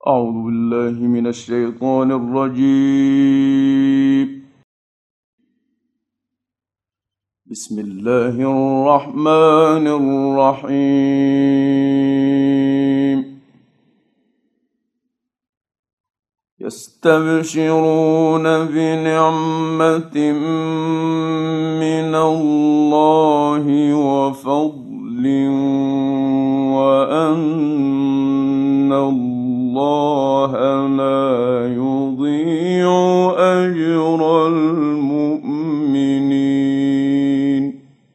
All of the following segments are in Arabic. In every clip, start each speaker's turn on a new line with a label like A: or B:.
A: أعوذ بالله من الشيطان الرجيم. بسم الله الرحمن الرحيم. يستبشرون بنعمة من الله وفضل وأن الله لا يضيع أجر المؤمنين.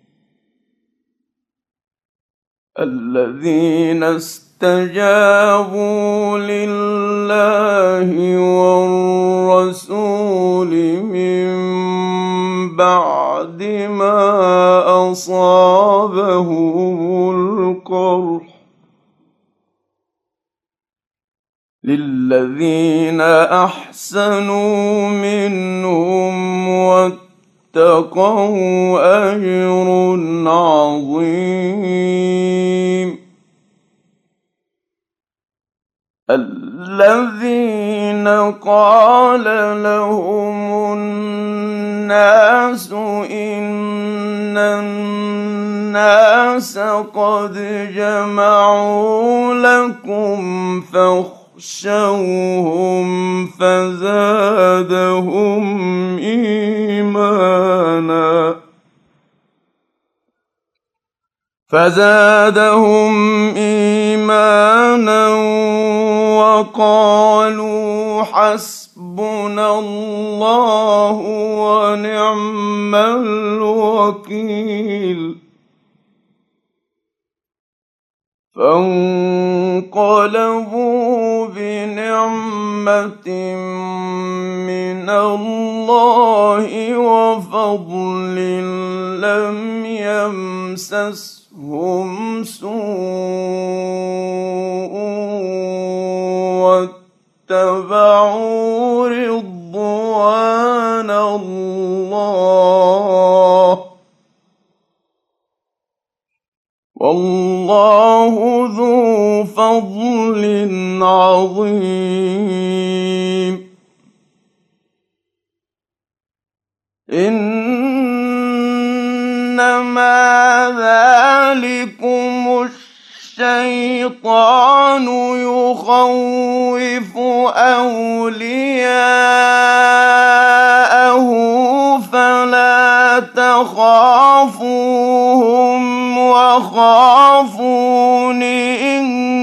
A: الذين استجابوا لله والرسول من بعد ما أصابهم القرح للذين أحسنوا منهم واتقوا أجر عظيم. الذين قال لهم الناس إن الناس قد جمعوا لكم فاخشوهم فزادهم إيمانا وقالوا حسبنا الله ونعم الوكيل. فانقلبوا بنعمة من الله وفضل لم يمسسهم سوء واتبعوا رضوان الله والله ذو فضل عظيم. إنما ذلكم الشيطان يخوف أولياءه فلا تخافوهم وخافون إن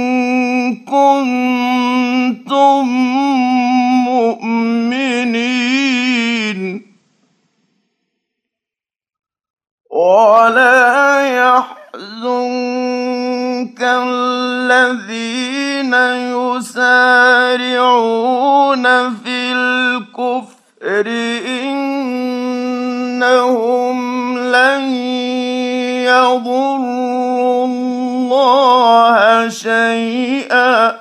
A: كنتم مؤمنين. ولا يحزنك الذين يسارعون في الكفر إنهم لن يضروا الله شيئا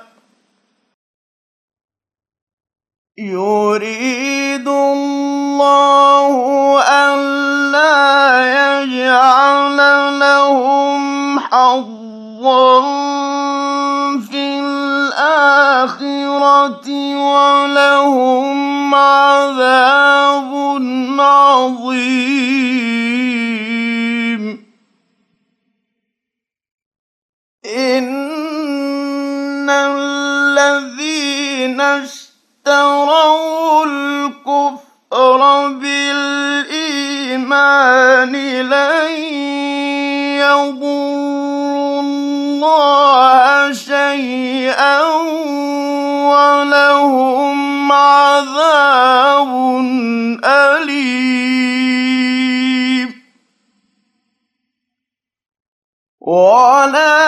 A: يريد الله ألا يجعل لهم حظا في الآخرة ولهم عذاب عظيم. إن الذين اشتروا الكفر بالإيمان لن يضروا الله شيئا ولهم عذاب أليم. ولا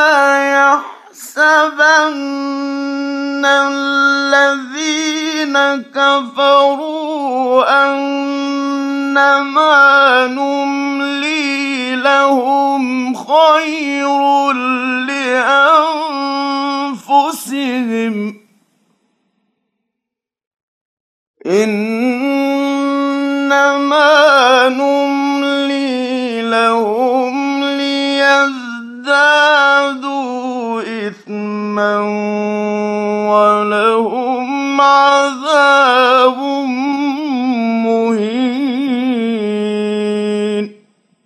A: يحسبن الذين كفروا أنما نملي لهم خير لأنفسهم إنما نملي لهم ليزدادوا إثما جهنم ولهم عذاب مهين.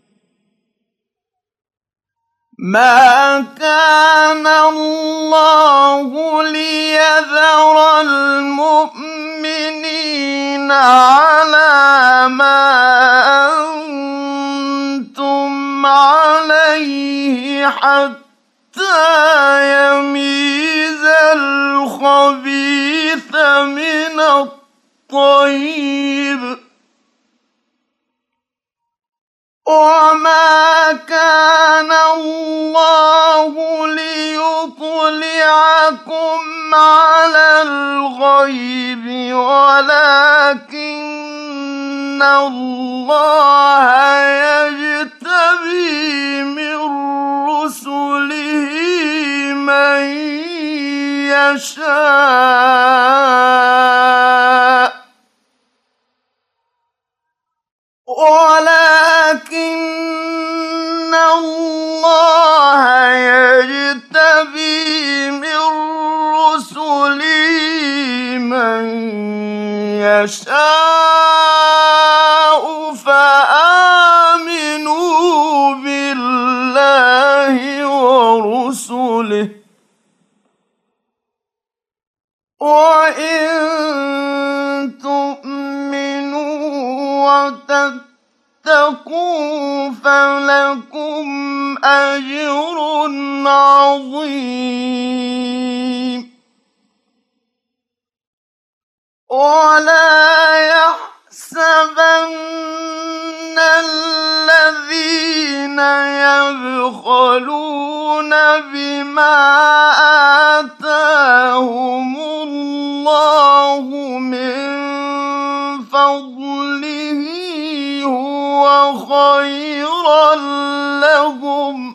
A: ما كان الله ليذر المؤمنين على ما أنتم عليه حتى يميز الخبيث من الطيب، وما كان الله ليطلعكم على الغيب ولكن الله يجتبي من رسله من يشاء، ولكن الله يجتبي من رسله من يشاء، فآمنوا بالله ورسله، وإن تؤمنوا وتتقوا فلكم أجر عظيم. ولا يحسبن الذين يبخلون بما آتاهم الله من فضله هو خيرا لهم،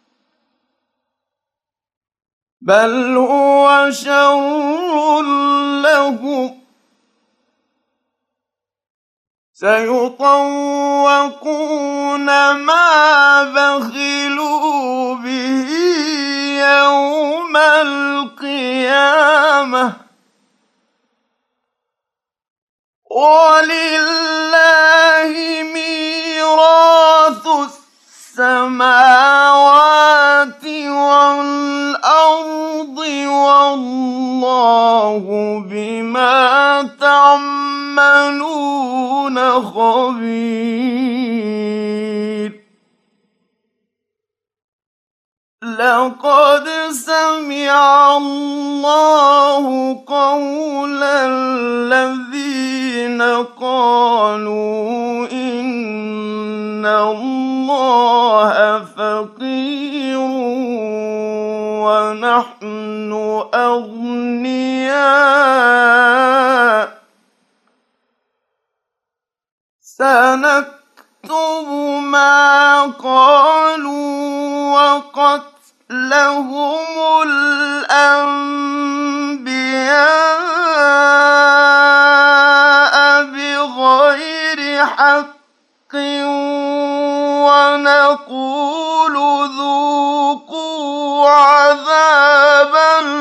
A: بل هو شر لهم، سيطوقون ما بخلوا به يوم القيامة، ولله ميراث السماوات والأرض والله بما تعملون خبير. لقد سمع الله قول الذين قالوا إن الله فقير ونحن أغنياء، سنكتب ما قالوا وقتلهم الأنبياء بغير حق ونقول ذوقوا عذاب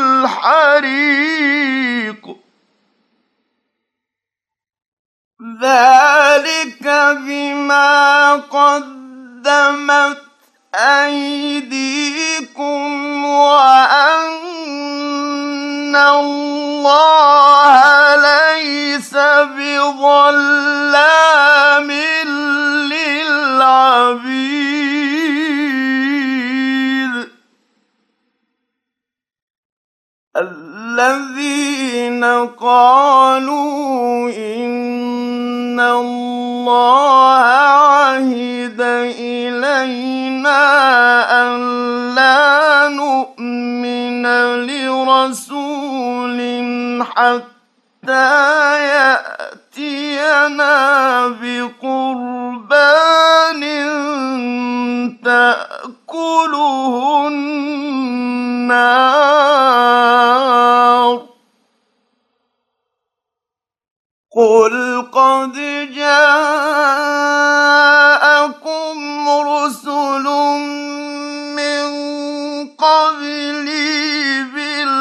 A: الحريق، ذلك بما قدمت أيديكم وأن الله ليس بظلام للعبيد. الذين قالوا إن الله عهد إلينا ألا نؤمن لرسول حتى يأتينا بقربان تأكله النار، قل قد جاءكم رسل من قبلي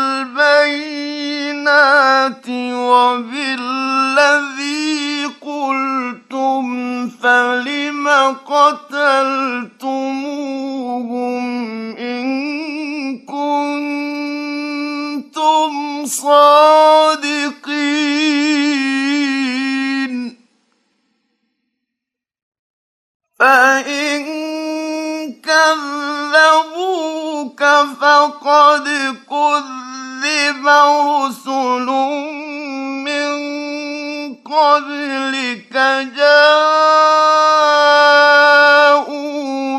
A: وبالذي قلتم فلم قتلتموهم إن كنتم صادقين فإن كذبوك فقد كذب رسل من قبلك جاءوا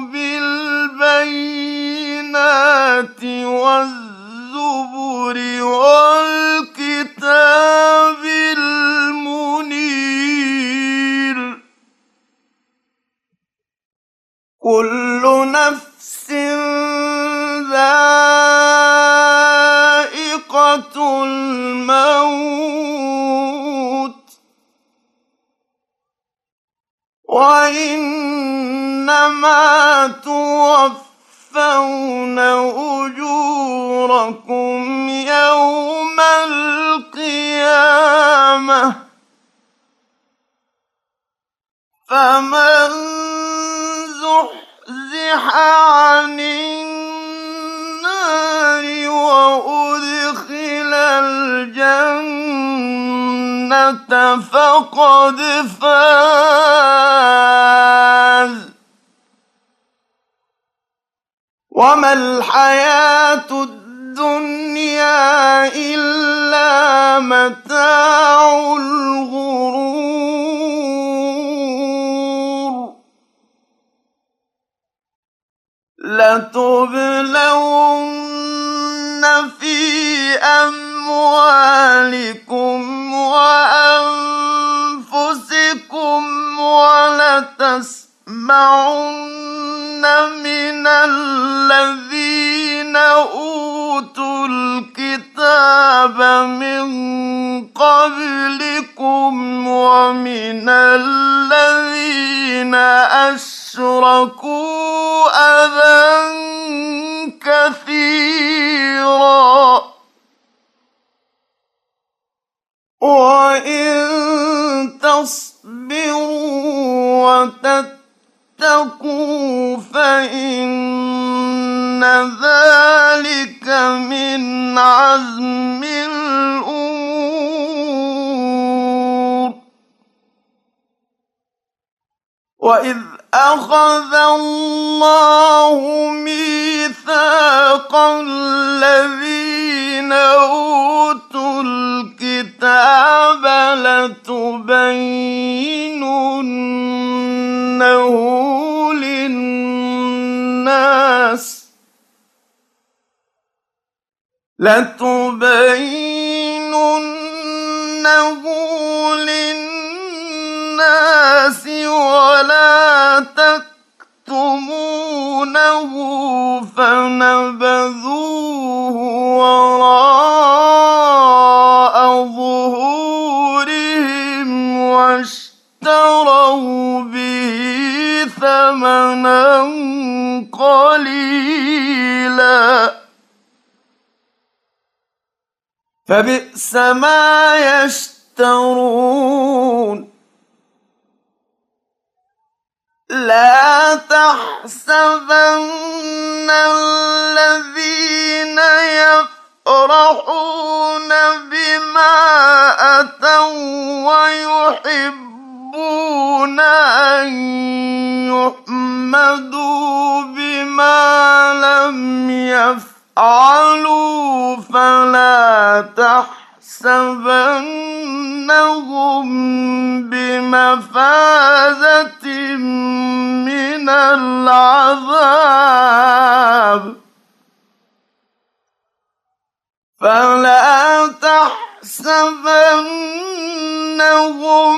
A: بالبينات والزبر والكتاب المنير كل نفس ذائقة الموت وإنما توفون أجوركم يوم القيامة فمن زحزح عن النار وأدخل الجنة فقد فاز وما الحياة الدنيا إلا متاع الغرور لتبلون في أموالكم وأنفسكم ولتسمعن من الذين أوتوا الكتاب من قبلكم ومن الذين أشركوا أذى كثيرا وإن تصبروا وتتقوا فإن ذلك من عزم الأمور وإذ أخذ الله ميثاق الذين أوتوا الكتاب لتبيننه للناس ولا تكتمونه فنبذوه وراء ظهورهم واشتروا به ثمنا قليلا فبئس ما يشترون لا تحسبن الذين يفرحون بما أتوا ويحبون أن يحمدوا بما لم يفعلوا فلا تحسبنهم بمفازة من العذاب فلا تحسبنهم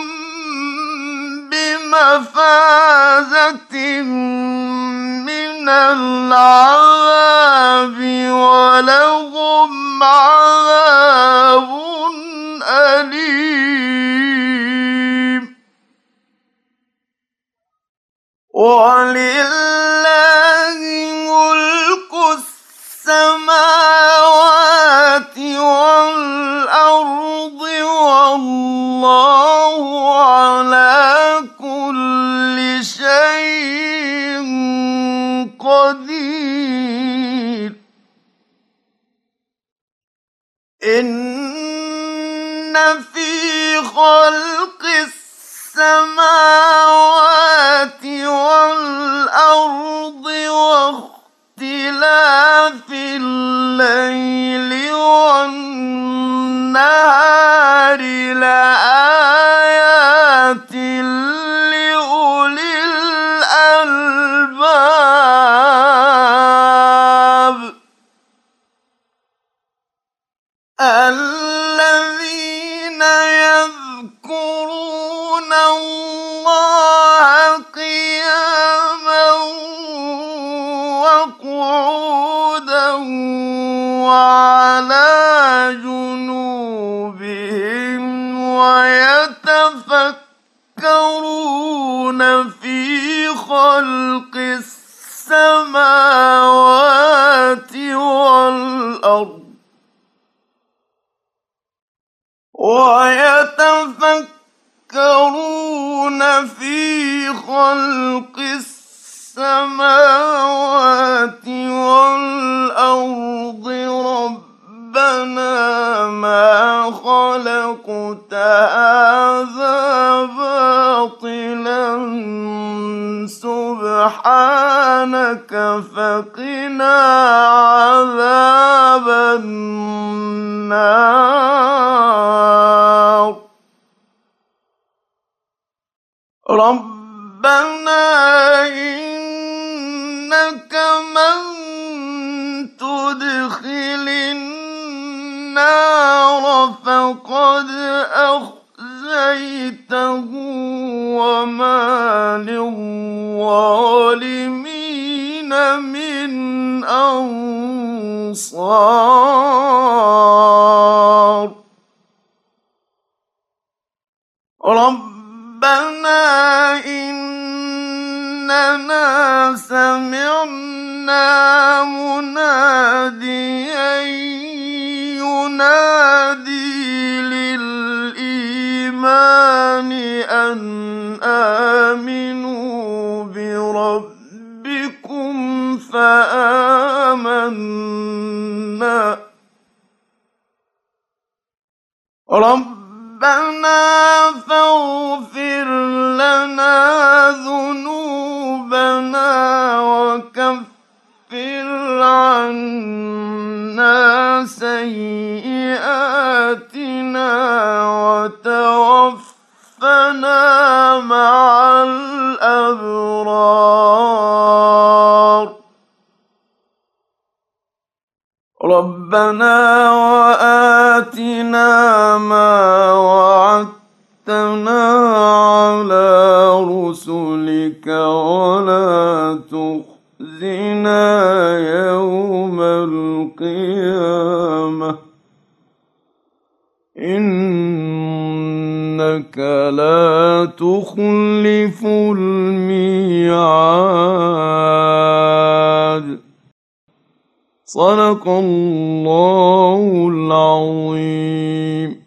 A: بمفازة من العذاب ولهم عذاب أليم ولله ملك السماوات والأرض إن في خلق السماوات والأرض واختلاف الليل والنهار لآيات لأولي الألباب الذين يذكرون الله قياما وقعودا وعلى جنوبهم ويتفكرون في خلق السماوات والأرض ربنا ما خلقت هذا باطلا سبحانك فقنا عذاب النار ربنا إنك من تدخل النار فقد أخزيته وما للظالمين من أنصار ربنا إننا سمعنا مناديا ينادي للإيمان أن آمنوا بربكم فآمنا ربنا فاغفر لنا ذنوبنا وكفر عنا سيئاتنا وتوفنا مع الأبرار ربنا وآتنا ما وعدتنا على رسلك ولا تخزنا يوم القيامة إنك لا تخلف الميعاد صدق الله العظيم.